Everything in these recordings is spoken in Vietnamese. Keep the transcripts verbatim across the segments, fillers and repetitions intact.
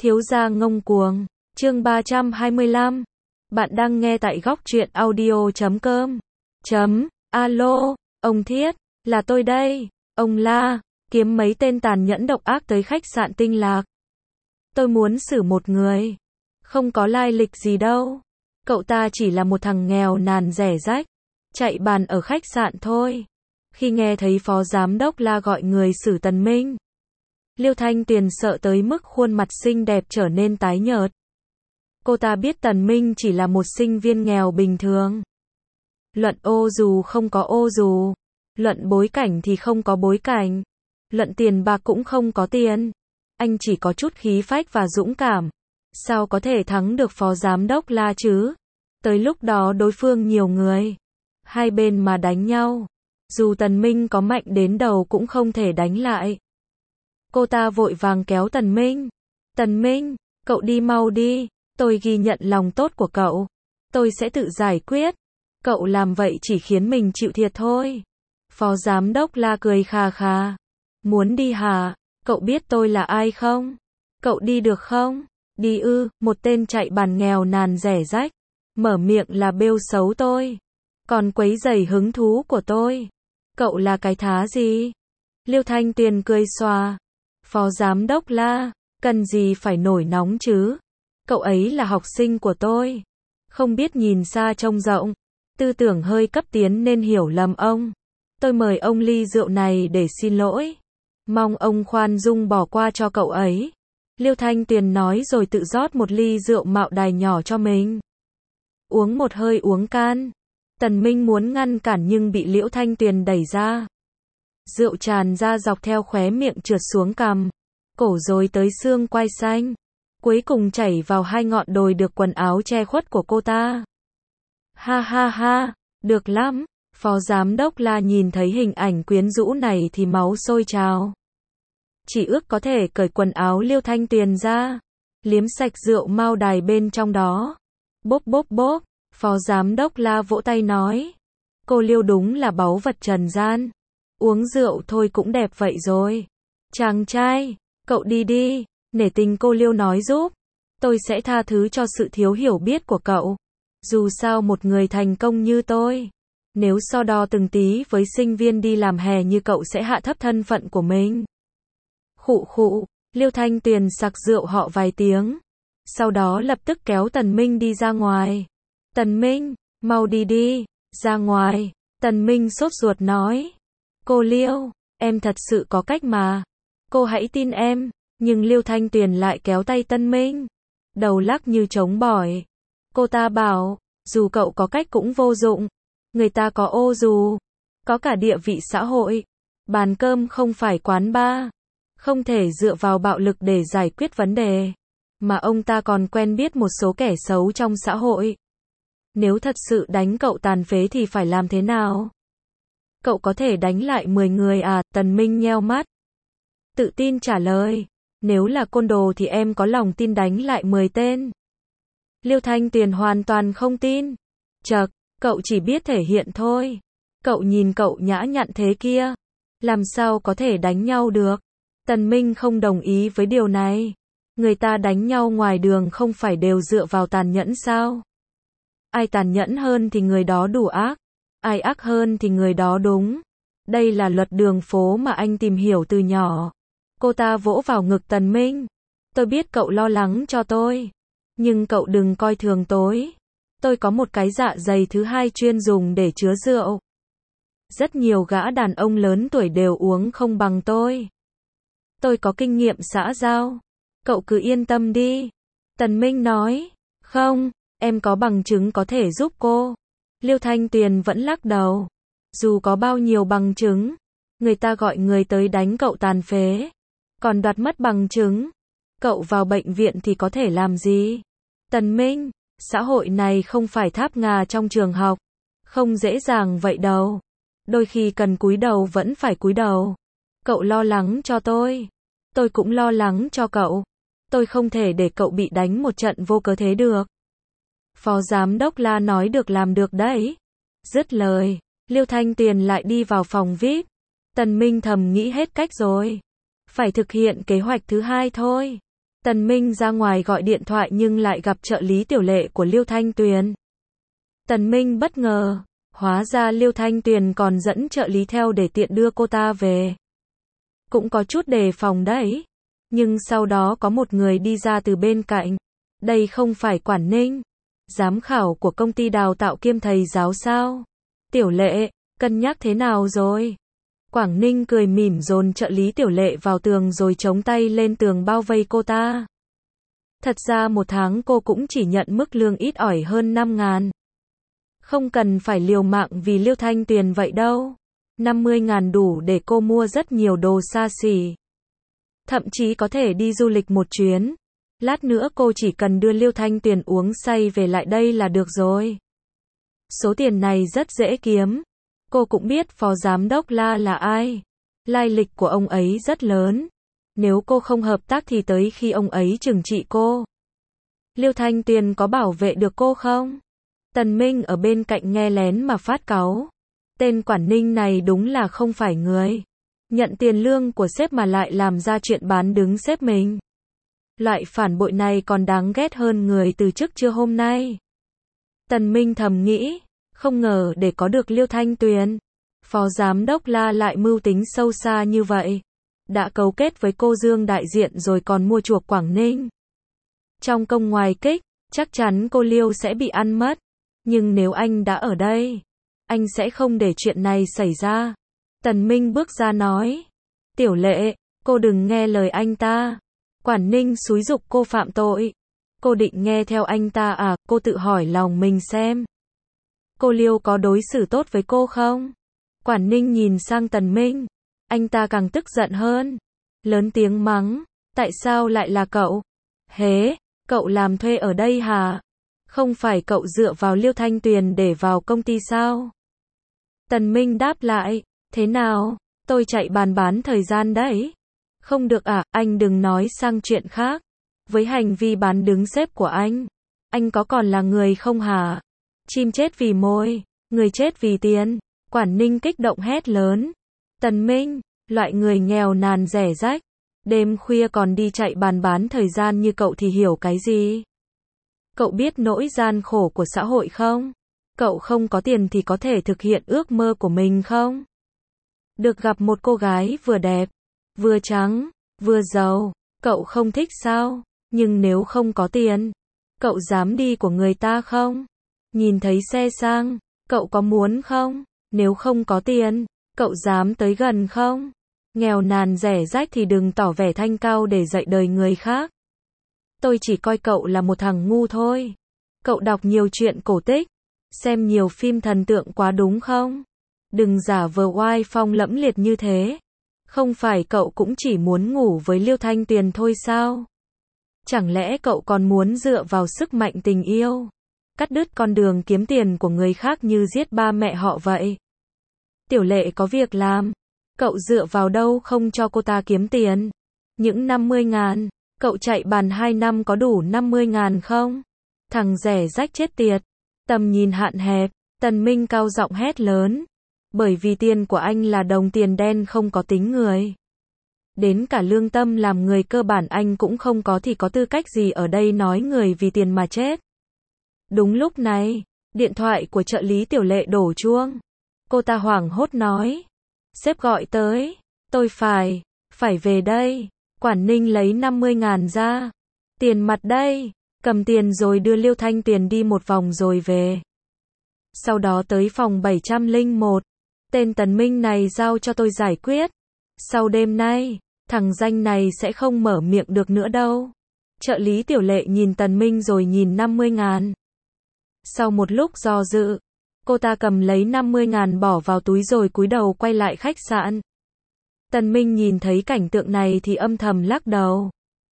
Thiếu gia ngông cuồng, chương ba trăm hai mươi lăm. Bạn đang nghe tại góc truyện audio chấm com. Chấm, alo, ông Thiết, là tôi đây, ông La, kiếm mấy tên tàn nhẫn độc ác tới khách sạn Tinh Lạc. Tôi muốn xử một người, không có lai lịch gì đâu. Cậu ta chỉ là một thằng nghèo nàn rẻ rách, chạy bàn ở khách sạn thôi. Khi nghe thấy phó giám đốc La gọi người xử Tần Minh, Liêu Thanh Tuyền sợ tới mức khuôn mặt xinh đẹp trở nên tái nhợt. Cô ta biết Tần Minh chỉ là một sinh viên nghèo bình thường. Luận ô dù không có ô dù, luận bối cảnh thì không có bối cảnh, luận tiền bạc cũng không có tiền. Anh chỉ có chút khí phách và dũng cảm. Sao có thể thắng được phó giám đốc La chứ? Tới lúc đó đối phương nhiều người, hai bên mà đánh nhau, dù Tần Minh có mạnh đến đầu cũng không thể đánh lại. Cô ta vội vàng kéo Tần Minh. Tần Minh, cậu đi mau đi, tôi ghi nhận lòng tốt của cậu. Tôi sẽ tự giải quyết. Cậu làm vậy chỉ khiến mình chịu thiệt thôi. Phó giám đốc La cười khà khà. Muốn đi hả? Cậu biết tôi là ai không? Cậu đi được không? Đi ư, một tên chạy bàn nghèo nàn rẻ rách. Mở miệng là bêu xấu tôi. Còn quấy rầy hứng thú của tôi. Cậu là cái thá gì? Liêu Thanh Tuyền cười xòa. Phó giám đốc La, cần gì phải nổi nóng chứ? Cậu ấy là học sinh của tôi. Không biết nhìn xa trông rộng. Tư tưởng hơi cấp tiến nên hiểu lầm ông. Tôi mời ông ly rượu này để xin lỗi. Mong ông khoan dung bỏ qua cho cậu ấy. Liêu Thanh Tuyền nói rồi tự rót một ly rượu mạo đài nhỏ cho mình. Uống một hơi uống can. Tần Minh muốn ngăn cản nhưng bị Liễu Thanh Tuyền đẩy ra. Rượu tràn ra dọc theo khóe miệng trượt xuống cằm, cổ rồi tới xương quai xanh, cuối cùng chảy vào hai ngọn đồi được quần áo che khuất của cô ta. Ha ha ha, được lắm. Phó giám đốc La nhìn thấy hình ảnh quyến rũ này thì máu sôi trào. Chỉ ước có thể cởi quần áo Liêu Thanh Tuyền ra, liếm sạch rượu mao đài bên trong đó. Bốp bốp bốp, phó giám đốc La vỗ tay nói. Cô Liêu đúng là báu vật trần gian. Uống rượu thôi cũng đẹp vậy rồi. Chàng trai, cậu đi đi, nể tình cô Liêu nói giúp. Tôi sẽ tha thứ cho sự thiếu hiểu biết của cậu. Dù sao một người thành công như tôi, nếu so đo từng tí với sinh viên đi làm hè như cậu sẽ hạ thấp thân phận của mình. Khụ khụ, Liêu Thanh Tuyền sặc rượu họ vài tiếng. Sau đó lập tức kéo Tần Minh đi ra ngoài. Tần Minh, mau đi đi, ra ngoài. Tần Minh sốt ruột nói. Cô Liêu, em thật sự có cách mà. Cô hãy tin em. Nhưng Liêu Thanh Tuyền lại kéo tay Tần Minh. Đầu lắc như trống bỏi. Cô ta bảo, dù cậu có cách cũng vô dụng. Người ta có ô dù, có cả địa vị xã hội. Bàn cơm không phải quán bar. Không thể dựa vào bạo lực để giải quyết vấn đề. Mà ông ta còn quen biết một số kẻ xấu trong xã hội. Nếu thật sự đánh cậu tàn phế thì phải làm thế nào? Cậu có thể đánh lại mười người à? Tần Minh nheo mắt, tự tin trả lời. Nếu là côn đồ thì em có lòng tin đánh lại mười tên. Liêu Thanh Tuyền hoàn toàn không tin. Chậc, cậu chỉ biết thể hiện thôi. Cậu nhìn cậu nhã nhặn thế kia, làm sao có thể đánh nhau được? Tần Minh không đồng ý với điều này. Người ta đánh nhau ngoài đường không phải đều dựa vào tàn nhẫn sao? Ai tàn nhẫn hơn thì người đó đủ ác. Ai ác hơn thì người đó đúng. Đây là luật đường phố mà anh tìm hiểu từ nhỏ. Cô ta vỗ vào ngực Tần Minh. Tôi biết cậu lo lắng cho tôi. Nhưng cậu đừng coi thường tôi. Tôi có một cái dạ dày thứ hai chuyên dùng để chứa rượu. Rất nhiều gã đàn ông lớn tuổi đều uống không bằng tôi. Tôi có kinh nghiệm xã giao. Cậu cứ yên tâm đi. Tần Minh nói. Không, em có bằng chứng có thể giúp cô. Liêu Thanh Tuyền vẫn lắc đầu. Dù có bao nhiêu bằng chứng, người ta gọi người tới đánh cậu tàn phế, còn đoạt mất bằng chứng, cậu vào bệnh viện thì có thể làm gì? Tần Minh, xã hội này không phải tháp ngà trong trường học. Không dễ dàng vậy đâu. Đôi khi cần cúi đầu vẫn phải cúi đầu. Cậu lo lắng cho tôi. Tôi cũng lo lắng cho cậu. Tôi không thể để cậu bị đánh một trận vô cớ thế được. Phó giám đốc La nói được làm được đấy. Dứt lời, Liêu Thanh Tuyền lại đi vào phòng vi ai pi. Tần Minh thầm nghĩ hết cách rồi. Phải thực hiện kế hoạch thứ hai thôi. Tần Minh ra ngoài gọi điện thoại nhưng lại gặp trợ lý tiểu lệ của Liêu Thanh Tuyền. Tần Minh bất ngờ, hóa ra Liêu Thanh Tuyền còn dẫn trợ lý theo để tiện đưa cô ta về. Cũng có chút đề phòng đấy. Nhưng sau đó có một người đi ra từ bên cạnh. Đây không phải Quản Ninh, giám khảo của công ty đào tạo kiêm thầy giáo sao? Tiểu lệ, cân nhắc thế nào rồi? Quảng Ninh cười mỉm dồn trợ lý tiểu lệ vào tường rồi chống tay lên tường bao vây cô ta. Thật ra một tháng cô cũng chỉ nhận mức lương ít ỏi hơn năm ngàn. Không cần phải liều mạng vì Liêu Thanh Tuyền vậy đâu. năm mươi ngàn đủ để cô mua rất nhiều đồ xa xỉ. Thậm chí có thể đi du lịch một chuyến. Lát nữa cô chỉ cần đưa Liêu Thanh Tuyền uống say về lại đây là được rồi. Số tiền này rất dễ kiếm. Cô cũng biết phó giám đốc La là ai. Lai lịch của ông ấy rất lớn. Nếu cô không hợp tác thì tới khi ông ấy trừng trị cô. Liêu Thanh Tuyền có bảo vệ được cô không? Tần Minh ở bên cạnh nghe lén mà phát cáu. Tên Quản Ninh này đúng là không phải người. Nhận tiền lương của sếp mà lại làm ra chuyện bán đứng sếp mình. Loại phản bội này còn đáng ghét hơn người từ chức trưa hôm nay. Tần Minh thầm nghĩ, không ngờ để có được Liêu Thanh Tuyền, phó giám đốc La lại mưu tính sâu xa như vậy. Đã cấu kết với cô Dương đại diện rồi còn mua chuộc Quảng Ninh. Trong công ngoài kích, chắc chắn cô Liêu sẽ bị ăn mất. Nhưng nếu anh đã ở đây, anh sẽ không để chuyện này xảy ra. Tần Minh bước ra nói, tiểu lệ, cô đừng nghe lời anh ta. Quản Ninh xúi giục cô phạm tội. Cô định nghe theo anh ta à? Cô tự hỏi lòng mình xem. Cô Liêu có đối xử tốt với cô không? Quản Ninh nhìn sang Tần Minh. Anh ta càng tức giận hơn. Lớn tiếng mắng. Tại sao lại là cậu? Hế, cậu làm thuê ở đây hả? Không phải cậu dựa vào Liêu Thanh Tuyền để vào công ty sao? Tần Minh đáp lại. Thế nào? Tôi chạy bàn bán thời gian đấy. Không được à? Anh đừng nói sang chuyện khác. Với hành vi bán đứng sếp của anh, anh có còn là người không hả? Chim chết vì mồi, người chết vì tiền. Quản Ninh kích động hét lớn. Tần Minh, loại người nghèo nàn rẻ rách, đêm khuya còn đi chạy bàn bán thời gian như cậu thì hiểu cái gì? Cậu biết nỗi gian khổ của xã hội không? Cậu không có tiền thì có thể thực hiện ước mơ của mình không? Được gặp một cô gái vừa đẹp, vừa trắng, vừa giàu, cậu không thích sao? Nhưng nếu không có tiền, cậu dám đi của người ta không? Nhìn thấy xe sang, cậu có muốn không? Nếu không có tiền, cậu dám tới gần không? Nghèo nàn rẻ rách thì đừng tỏ vẻ thanh cao để dạy đời người khác. Tôi chỉ coi cậu là một thằng ngu thôi. Cậu đọc nhiều truyện cổ tích, xem nhiều phim thần tượng quá đúng không? Đừng giả vờ oai phong lẫm liệt như thế. Không phải cậu cũng chỉ muốn ngủ với Liêu Thanh Tuyền thôi sao? Chẳng lẽ cậu còn muốn dựa vào sức mạnh tình yêu, cắt đứt con đường kiếm tiền của người khác như giết ba mẹ họ vậy? Tiểu lệ có việc làm, cậu dựa vào đâu không cho cô ta kiếm tiền? Những năm mươi ngàn, cậu chạy bàn hai năm có đủ năm mươi ngàn không? Thằng rẻ rách chết tiệt, tầm nhìn hạn hẹp. Tần Minh cao giọng hét lớn. Bởi vì tiền của anh là đồng tiền đen không có tính người. Đến cả lương tâm làm người cơ bản anh cũng không có thì có tư cách gì ở đây nói người vì tiền mà chết. Đúng lúc này, điện thoại của trợ lý tiểu lệ đổ chuông. Cô ta hoảng hốt nói. Sếp gọi tới. Tôi phải, phải về đây. Quản Ninh lấy năm mươi ngàn ra. Tiền mặt đây. Cầm tiền rồi đưa Liêu Thanh Tuyền đi một vòng rồi về. Sau đó tới phòng bảy trăm lẻ một. Tên Tần Minh này giao cho tôi giải quyết. Sau đêm nay, thằng danh này sẽ không mở miệng được nữa đâu. Trợ lý tiểu lệ nhìn Tần Minh rồi nhìn năm mươi ngàn. Sau một lúc do dự, cô ta cầm lấy năm mươi ngàn bỏ vào túi rồi cúi đầu quay lại khách sạn. Tần Minh nhìn thấy cảnh tượng này thì âm thầm lắc đầu.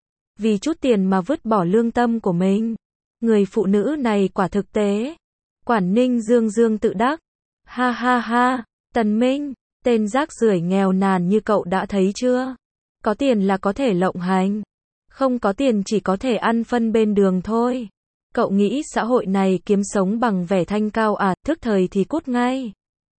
Vì chút tiền mà vứt bỏ lương tâm của mình. Người phụ nữ này quả thực tế. Quản Ninh dương dương tự đắc. Ha ha ha, Tần Minh, tên rác rưởi nghèo nàn như cậu đã thấy chưa? Có tiền là có thể lộng hành. Không có tiền chỉ có thể ăn phân bên đường thôi. Cậu nghĩ xã hội này kiếm sống bằng vẻ thanh cao à? Thức thời thì cút ngay.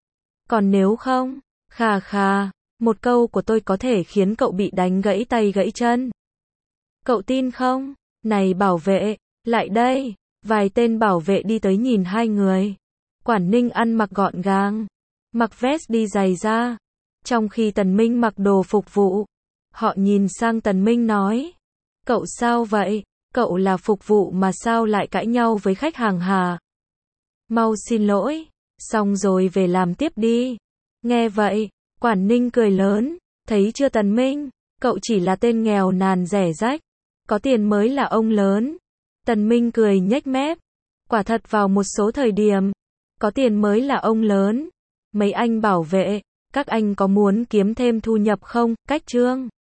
Còn nếu không, khà khà, một câu của tôi có thể khiến cậu bị đánh gãy tay gãy chân. Cậu tin không? Này bảo vệ, lại đây. Vài tên bảo vệ đi tới nhìn hai người. Quản Ninh ăn mặc gọn gàng, mặc vest đi giày da, trong khi Tần Minh mặc đồ phục vụ. Họ nhìn sang Tần Minh nói, cậu sao vậy? Cậu là phục vụ mà sao lại cãi nhau với khách hàng hả? Mau xin lỗi, xong rồi về làm tiếp đi. Nghe vậy, Quản Ninh cười lớn, thấy chưa Tần Minh, cậu chỉ là tên nghèo nàn rẻ rách, có tiền mới là ông lớn. Tần Minh cười nhếch mép, quả thật vào một số thời điểm, có tiền mới là ông lớn. Mấy anh bảo vệ, các anh có muốn kiếm thêm thu nhập không? Cách chương